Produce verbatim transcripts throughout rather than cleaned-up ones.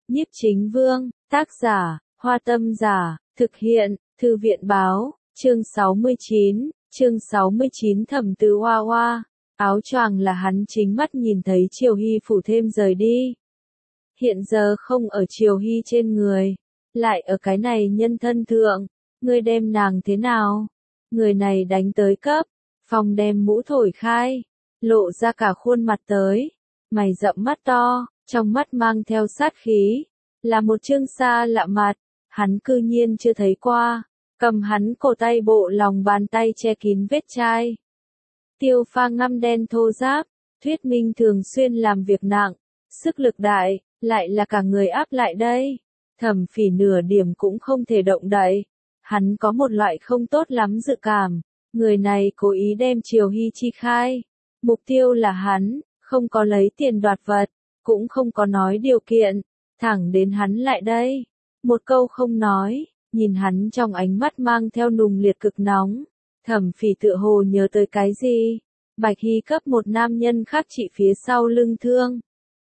Nhiếp Chính Vương, tác giả, Hoa Tâm Giả, thực hiện, Thư viện báo, chương sáu mươi chín, chương sáu mươi chín Thẩm Tứ Hoa Hoa, áo choàng là hắn chính mắt nhìn thấy Triều Hy phủ thêm rời đi. Hiện giờ không ở Triều Hy trên người, lại ở cái này nhân thân thượng, ngươi đem nàng thế nào? Người này đánh tới cấp, phòng đem mũ thổi khai, lộ ra cả khuôn mặt tới, mày rậm mắt to, trong mắt mang theo sát khí, là một trương xa lạ mặt, hắn cư nhiên chưa thấy qua, cầm hắn cổ tay bộ lòng bàn tay che kín vết chai. Tiêu Pha ngăm đen thô ráp, thuyết minh thường xuyên làm việc nặng, sức lực đại, lại là cả người áp lại đây. Thẩm Phỉ nửa điểm cũng không thể động đậy, hắn có một loại không tốt lắm dự cảm, người này cố ý đem Triều Hy chi khai, mục tiêu là hắn, không có lấy tiền đoạt vật, cũng không có nói điều kiện, thẳng đến hắn lại đây, một câu không nói, nhìn hắn trong ánh mắt mang theo nùng liệt cực nóng, Thẩm Phỉ tựa hồ nhớ tới cái gì, Bạch Hy cấp một nam nhân khác trị phía sau lưng thương.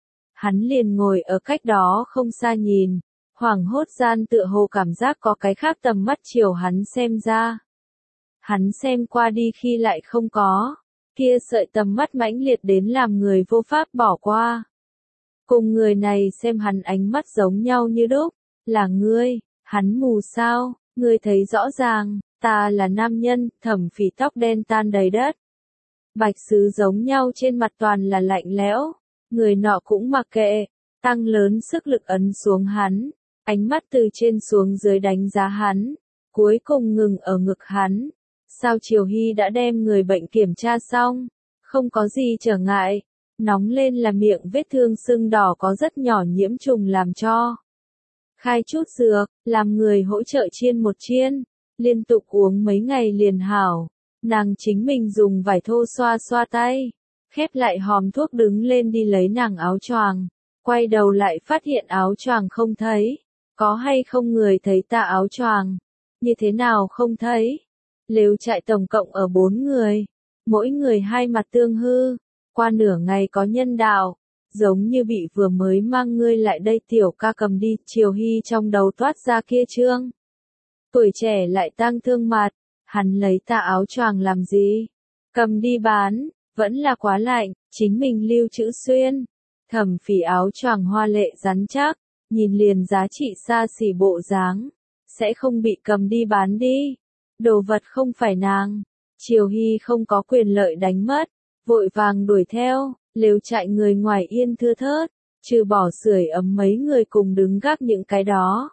Hắn liền ngồi ở cách đó không xa nhìn, hoảng hốt gian tựa hồ cảm giác có cái khác tầm mắt chiều hắn xem ra. Hắn xem qua đi khi lại không có, kia sợi tầm mắt mãnh liệt đến làm người vô pháp bỏ qua. Cùng người này xem hắn ánh mắt giống nhau như đúc, là ngươi, hắn mù sao, ngươi thấy rõ ràng, ta là nam nhân, Thẩm Phỉ tóc đen tan đầy đất. Bạch sứ giống nhau trên mặt toàn là lạnh lẽo, người nọ cũng mặc kệ, tăng lớn sức lực ấn xuống hắn, ánh mắt từ trên xuống dưới đánh giá hắn, cuối cùng ngừng ở ngực hắn. Sao Triều Hy đã đem người bệnh kiểm tra xong, không có gì trở ngại, nóng lên là miệng vết thương sưng đỏ có rất nhỏ nhiễm trùng làm cho. Khai chút dược, làm người hỗ trợ chiên một chiên, liên tục uống mấy ngày liền hảo, nàng chính mình dùng vải thô xoa xoa tay, khép lại hòm thuốc đứng lên đi lấy nàng áo choàng, quay đầu lại phát hiện áo choàng không thấy, có hay không người thấy ta áo choàng, như thế nào không thấy? Lều trại tổng cộng ở bốn người, mỗi người hai mặt tương hư, qua nửa ngày có nhân đạo, giống như bị vừa mới mang ngươi lại đây tiểu ca cầm đi, Triều Hy trong đầu toát ra kia trương. Tuổi trẻ lại tang thương mặt, hắn lấy ta áo choàng làm gì? Cầm đi bán, vẫn là quá lạnh, chính mình lưu trữ xuyên. Thẩm Phỉ áo choàng hoa lệ rắn chắc, nhìn liền giá trị xa xỉ bộ dáng, sẽ không bị cầm đi bán đi. Đồ vật không phải nàng, Triều Hy không có quyền lợi đánh mất, vội vàng đuổi theo, lều trại người ngoài yên thưa thớt, trừ bỏ sưởi ấm mấy người cùng đứng gác những cái đó.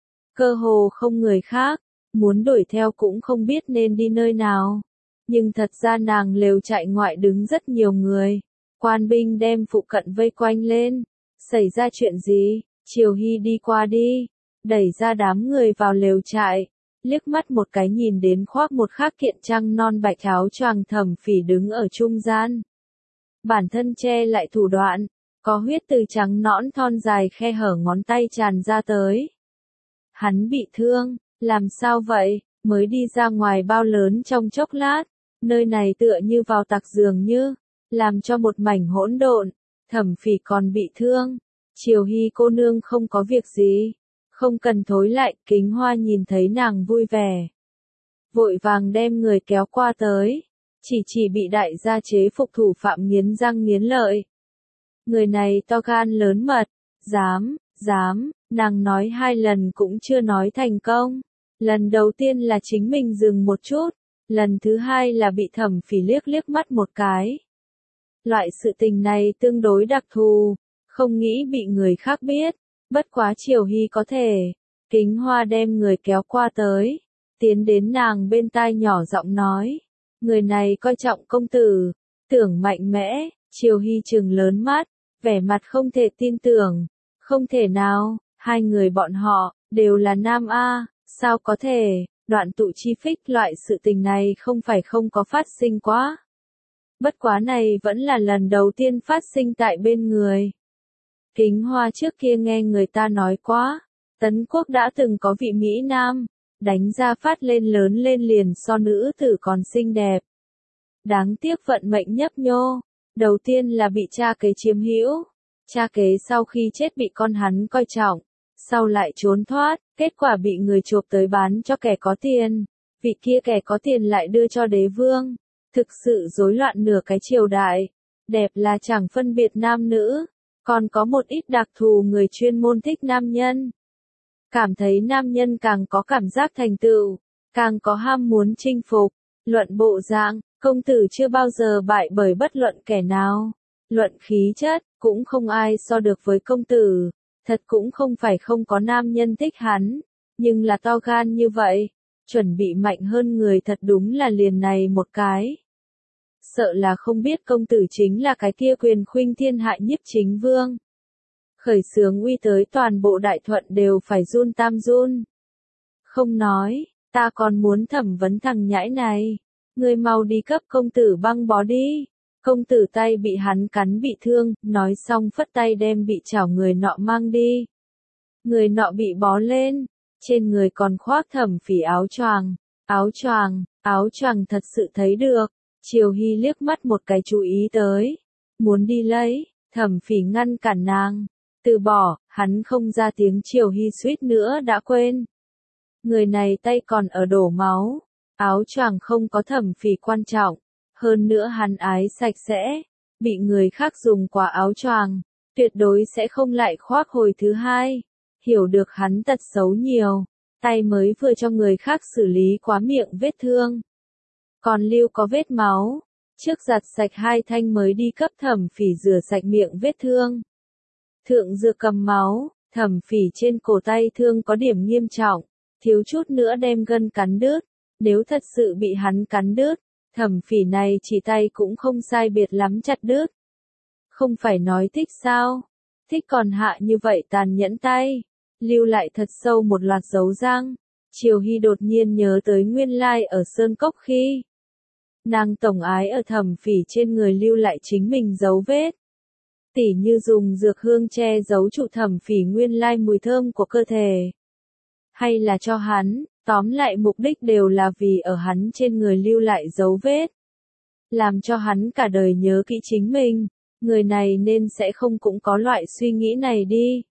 Cơ hồ không người khác, muốn đuổi theo cũng không biết nên đi nơi nào. Nhưng thật ra nàng lều trại ngoại đứng rất nhiều người, quan binh đem phụ cận vây quanh lên, xảy ra chuyện gì, Triều Hy đi qua đi, đẩy ra đám người vào lều trại. Liếc mắt một cái nhìn đến khoác một khác kiện trăng non bạch áo choàng Thẩm Phỉ đứng ở trung gian. Bản thân che lại thủ đoạn, có huyết từ trắng nõn thon dài khe hở ngón tay tràn ra tới. Hắn bị thương, làm sao vậy, mới đi ra ngoài bao lớn trong chốc lát, nơi này tựa như vào tặc dường như, làm cho một mảnh hỗn độn, Thẩm Phỉ còn bị thương. Triều Hy cô nương không có việc gì. Không cần thối lại, Kính Hoa nhìn thấy nàng vui vẻ. Vội vàng đem người kéo qua tới. Chỉ chỉ bị đại gia chế phục thủ phạm nghiến răng nghiến lợi. Người này to gan lớn mật. Dám, dám, nàng nói hai lần cũng chưa nói thành công. Lần đầu tiên là chính mình dừng một chút. Lần thứ hai là bị Thẩm Phỉ liếc liếc mắt một cái. Loại sự tình này tương đối đặc thù. Không nghĩ bị người khác biết. Bất quá Triều Hy có thể, Kính Hoa đem người kéo qua tới, tiến đến nàng bên tai nhỏ giọng nói, người này coi trọng công tử, tưởng mạnh mẽ, Triều Hy trừng lớn mắt, vẻ mặt không thể tin tưởng, không thể nào, hai người bọn họ, đều là nam A, sao có thể, đoạn tụ chi phích loại sự tình này không phải không có phát sinh quá. Bất quá này vẫn là lần đầu tiên phát sinh tại bên người. Kính Hoa trước kia nghe người ta nói quá, Tấn Quốc đã từng có vị Mỹ Nam, đánh ra phát lên lớn lên liền so nữ tử còn xinh đẹp. Đáng tiếc vận mệnh nhấp nhô, đầu tiên là bị cha kế chiếm hữu, Cha kế sau khi chết bị con hắn coi trọng, sau lại trốn thoát, kết quả bị người chộp tới bán cho kẻ có tiền, vị kia kẻ có tiền lại đưa cho đế vương, thực sự rối loạn nửa cái triều đại, đẹp là chẳng phân biệt nam nữ, còn có một ít đặc thù người chuyên môn thích nam nhân. Cảm thấy nam nhân càng có cảm giác thành tựu, càng có ham muốn chinh phục, luận bộ dạng, công tử chưa bao giờ bại bởi bất luận kẻ nào, luận khí chất, cũng không ai so được với công tử, thật cũng không phải không có nam nhân thích hắn, nhưng là to gan như vậy, chuẩn bị mạnh hơn người thật đúng là liền này một cái. Sợ là không biết công tử chính là cái kia quyền khuynh thiên hạ nhiếp chính vương. Khởi xướng uy tới toàn bộ Đại Thuận đều phải run tam run. Không nói, ta còn muốn thẩm vấn thằng nhãi này, ngươi mau đi cấp công tử băng bó đi. Công tử tay bị hắn cắn bị thương, nói xong phất tay đem bị chảo người nọ mang đi. Người nọ bị bó lên, trên người còn khoác thẩm phỉ áo choàng, áo choàng, áo choàng thật sự thấy được. Triều Hy liếc mắt một cái chú ý tới, muốn đi lấy, thẩm phỉ ngăn cản nàng, từ bỏ, hắn không ra tiếng. Triều Hy suýt nữa đã quên. Người này tay còn ở đổ máu, áo choàng không có thẩm phỉ quan trọng, hơn nữa hắn ái sạch sẽ, bị người khác dùng qua áo choàng, tuyệt đối sẽ không lại khoác hồi thứ hai, hiểu được hắn tật xấu nhiều, tay mới vừa cho người khác xử lý quá miệng vết thương. Còn lưu có vết máu, trước giặt sạch hai thanh mới đi cấp thẩm phỉ rửa sạch miệng vết thương. Thượng dược cầm máu, thẩm phỉ trên cổ tay thương có điểm nghiêm trọng, thiếu chút nữa đem gân cắn đứt, nếu thật sự bị hắn cắn đứt, thẩm phỉ này chỉ tay cũng không sai biệt lắm chặt đứt. Không phải nói thích sao, thích còn hạ như vậy tàn nhẫn tay, lưu lại thật sâu một loạt dấu răng. Triều Hy đột nhiên nhớ tới nguyên lai ở Sơn Cốc khi nàng tổng ái ở thẩm phỉ trên người lưu lại chính mình dấu vết. Tỉ như dùng dược hương che giấu trụ thẩm phỉ nguyên lai mùi thơm của cơ thể. Hay là cho hắn, tóm lại mục đích đều là vì ở hắn trên người lưu lại dấu vết. Làm cho hắn cả đời nhớ kỹ chính mình, người này nên sẽ không cũng có loại suy nghĩ này đi.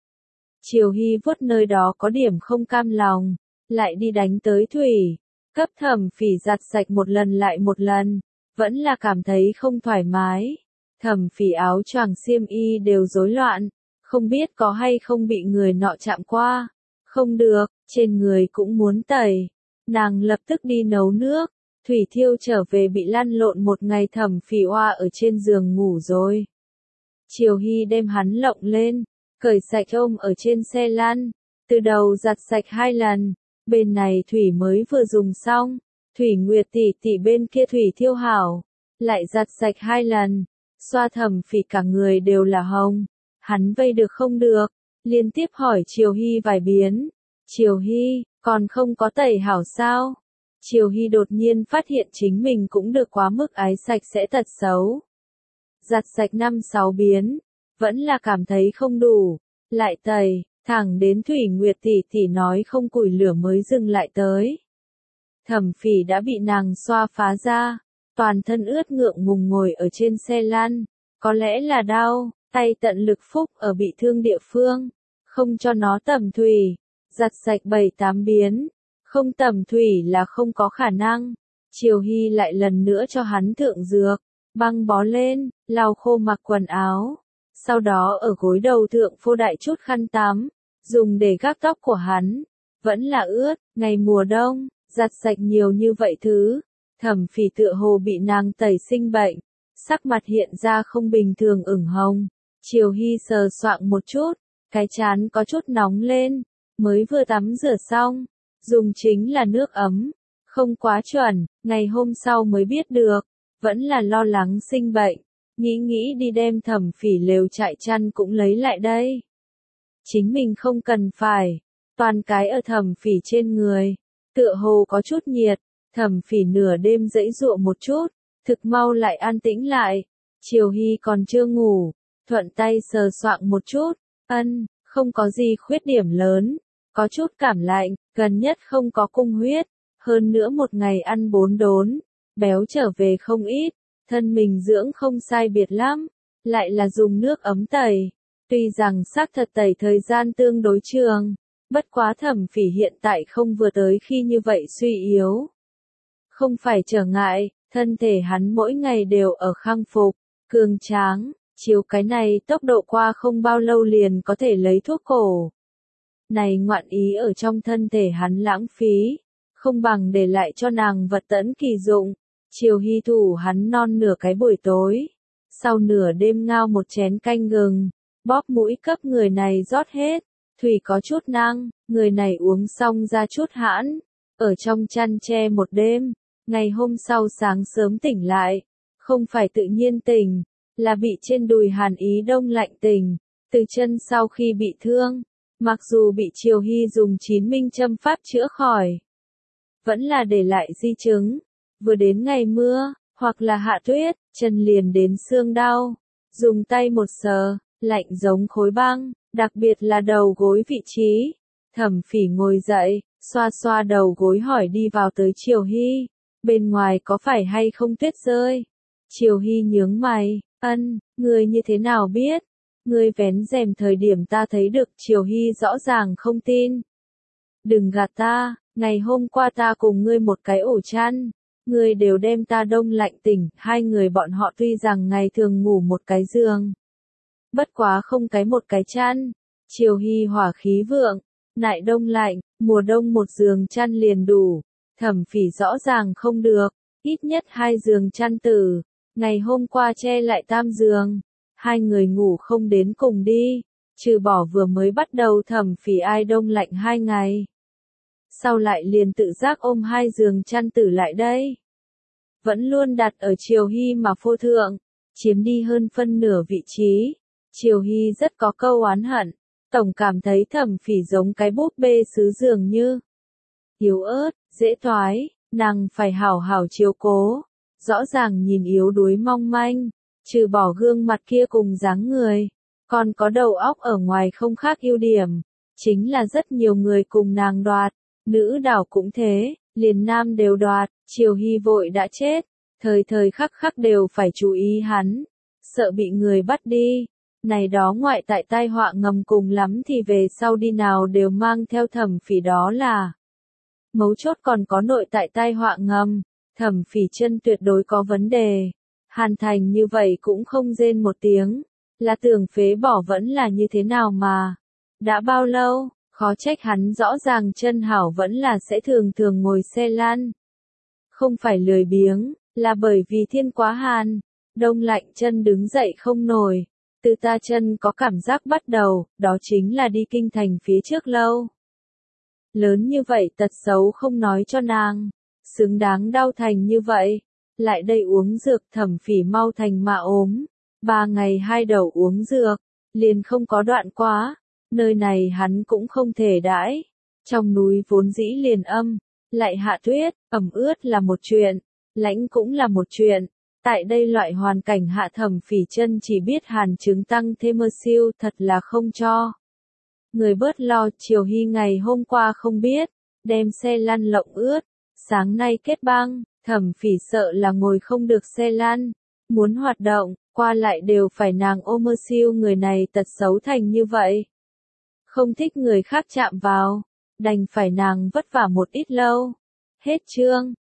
Triều Hy vuốt nơi đó có điểm không cam lòng, lại đi đánh tới thủy. Cấp thẩm phỉ giặt sạch một lần lại một lần, vẫn là cảm thấy không thoải mái. Thẩm phỉ áo choàng xiêm y đều rối loạn, không biết có hay không bị người nọ chạm qua. Không được, trên người cũng muốn tẩy. Nàng lập tức đi nấu nước, thủy thiêu trở về bị lăn lộn một ngày. Thẩm phỉ oa ở trên giường ngủ rồi. Triều Hy đem hắn lộng lên, cởi sạch ôm ở trên xe lăn, từ đầu giặt sạch hai lần. Bên này thủy mới vừa dùng xong, Thủy Nguyệt tỷ tỷ bên kia thủy thiêu hảo, lại giặt sạch hai lần, xoa thẩm phỉ cả người đều là hồng. Hắn vây được không được, liên tiếp hỏi Triều Hy vài biến. Triều Hy, còn không có tẩy hảo sao? Triều Hy đột nhiên phát hiện chính mình cũng được quá mức ái sạch sẽ tật xấu. Giặt sạch năm sáu biến, vẫn là cảm thấy không đủ, lại tẩy. Thẳng đến Thủy Nguyệt tỷ tỷ nói không củi lửa mới dừng lại tới. Thẩm phỉ đã bị nàng xoa phá ra, toàn thân ướt ngượng ngùng ngồi ở trên xe lăn, có lẽ là đau, tay tận lực phúc ở bị thương địa phương, không cho nó tẩm thủy, giặt sạch bảy tám biến, không tẩm thủy là không có khả năng. Triều Hy lại lần nữa cho hắn thượng dược, băng bó lên, lau khô mặc quần áo, sau đó ở gối đầu thượng phô đại chút khăn tắm, dùng để gác tóc của hắn, vẫn là ướt. Ngày mùa đông, giặt sạch nhiều như vậy thứ, thẩm phỉ tựa hồ bị nàng tẩy sinh bệnh, sắc mặt hiện ra không bình thường ửng hồng. Triều Hy sờ soạng một chút, cái trán có chút nóng lên, mới vừa tắm rửa xong, dùng chính là nước ấm, không quá chuẩn, ngày hôm sau mới biết được, vẫn là lo lắng sinh bệnh, nghĩ nghĩ đi đem thẩm phỉ lều trại chăn cũng lấy lại đây. Chính mình không cần phải, toàn cái ở thẩm phỉ trên người, tựa hồ có chút nhiệt, thẩm phỉ nửa đêm dãy dụa một chút, thực mau lại an tĩnh lại. Triều Hy còn chưa ngủ, thuận tay sờ soạng một chút, ân, không có gì khuyết điểm lớn, có chút cảm lạnh, gần nhất không có cung huyết, hơn nữa một ngày ăn bốn đốn, béo trở về không ít, thân mình dưỡng không sai biệt lắm, lại là dùng nước ấm tẩy. Tuy rằng xác thật tẩy thời gian tương đối trường, bất quá Thẩm Phỉ hiện tại không vừa tới khi như vậy suy yếu. Không phải trở ngại, thân thể hắn mỗi ngày đều ở khang phục, cường tráng, chiếu cái này tốc độ qua không bao lâu liền có thể lấy thuốc cổ. Này ngoạn ý ở trong thân thể hắn lãng phí, không bằng để lại cho nàng vật tẫn kỳ dụng. Chiều Hy thủ hắn non nửa cái buổi tối, sau nửa đêm ngao một chén canh gừng, bóp mũi cấp người này rót hết, thủy có chút năng, người này uống xong ra chút hãn, ở trong chăn che một đêm, ngày hôm sau sáng sớm tỉnh lại, không phải tự nhiên tỉnh, là bị trên đùi hàn ý đông lạnh tỉnh, từ chân sau khi bị thương, mặc dù bị Triều Hy dùng chín minh châm pháp chữa khỏi, vẫn là để lại di chứng, vừa đến ngày mưa, hoặc là hạ tuyết, chân liền đến xương đau, dùng tay một sờ, lạnh giống khối băng, đặc biệt là đầu gối vị trí. Thẩm Phỉ ngồi dậy, xoa xoa đầu gối hỏi đi vào tới Triều Hy, bên ngoài có phải hay không tuyết rơi? Triều Hy nhướng mày, ân, ngươi như thế nào biết? Ngươi vén rèm thời điểm ta thấy được. Triều Hy rõ ràng không tin. Đừng gạt ta, ngày hôm qua ta cùng ngươi một cái ổ chăn, ngươi đều đem ta đông lạnh tỉnh, hai người bọn họ tuy rằng ngày thường ngủ một cái giường, bất quá không cái một cái chăn. Triều Hy hỏa khí vượng, nại đông lạnh, mùa đông một giường chăn liền đủ. Thẩm Phỉ rõ ràng không được, ít nhất hai giường chăn tử, ngày hôm qua che lại tam giường, hai người ngủ không đến cùng đi, trừ bỏ vừa mới bắt đầu Thẩm Phỉ ai đông lạnh hai ngày. Sau lại liền tự giác ôm hai giường chăn tử lại đây. Vẫn luôn đặt ở Triều Hy mà phô thượng, chiếm đi hơn phân nửa vị trí. Triều Hy rất có câu oán hận, tổng cảm thấy Thẩm Phỉ giống cái búp bê sứ dường như yếu ớt, dễ thoái, nàng phải hảo hảo chiếu cố. Rõ ràng nhìn yếu đuối mong manh, trừ bỏ gương mặt kia cùng dáng người, còn có đầu óc ở ngoài không khác ưu điểm, chính là rất nhiều người cùng nàng đoạt, nữ đảo cũng thế, liền nam đều đoạt. Triều Hy vội đã chết, thời thời khắc khắc đều phải chú ý hắn, sợ bị người bắt đi. Này đó ngoại tại tai họa ngầm cùng lắm thì về sau đi nào đều mang theo Thẩm Phỉ đó là. Mấu chốt còn có nội tại tai họa ngầm, Thẩm Phỉ chân tuyệt đối có vấn đề. Hàn Thành như vậy cũng không rên một tiếng, là tưởng phế bỏ vẫn là như thế nào mà. Đã bao lâu, khó trách hắn rõ ràng chân hảo vẫn là sẽ thường thường ngồi xe lăn. Không phải lười biếng, là bởi vì thiên quá hàn, đông lạnh chân đứng dậy không nổi. Từ ta chân có cảm giác bắt đầu, đó chính là đi kinh thành phía trước lâu. Lớn như vậy tật xấu không nói cho nàng, xứng đáng đau thành như vậy. Lại đây uống dược. Thẩm Phỉ mau thành mà ốm, ba ngày hai đầu uống dược, liền không có đoạn quá. Nơi này hắn cũng không thể đãi, trong núi vốn dĩ liền âm, lại hạ tuyết, ẩm ướt là một chuyện, lạnh cũng là một chuyện. Tại đây loại hoàn cảnh hạ Thẩm Phỉ chân chỉ biết hàn chứng tăng thêm mơ siêu, thật là không cho người bớt lo. Triều Hy ngày hôm qua không biết, đem xe lăn lộng ướt, sáng nay kết băng, Thẩm Phỉ sợ là ngồi không được xe lăn, muốn hoạt động, qua lại đều phải nàng ôm. Mơ siêu người này tật xấu thành như vậy, không thích người khác chạm vào, đành phải nàng vất vả một ít lâu. Hết chương.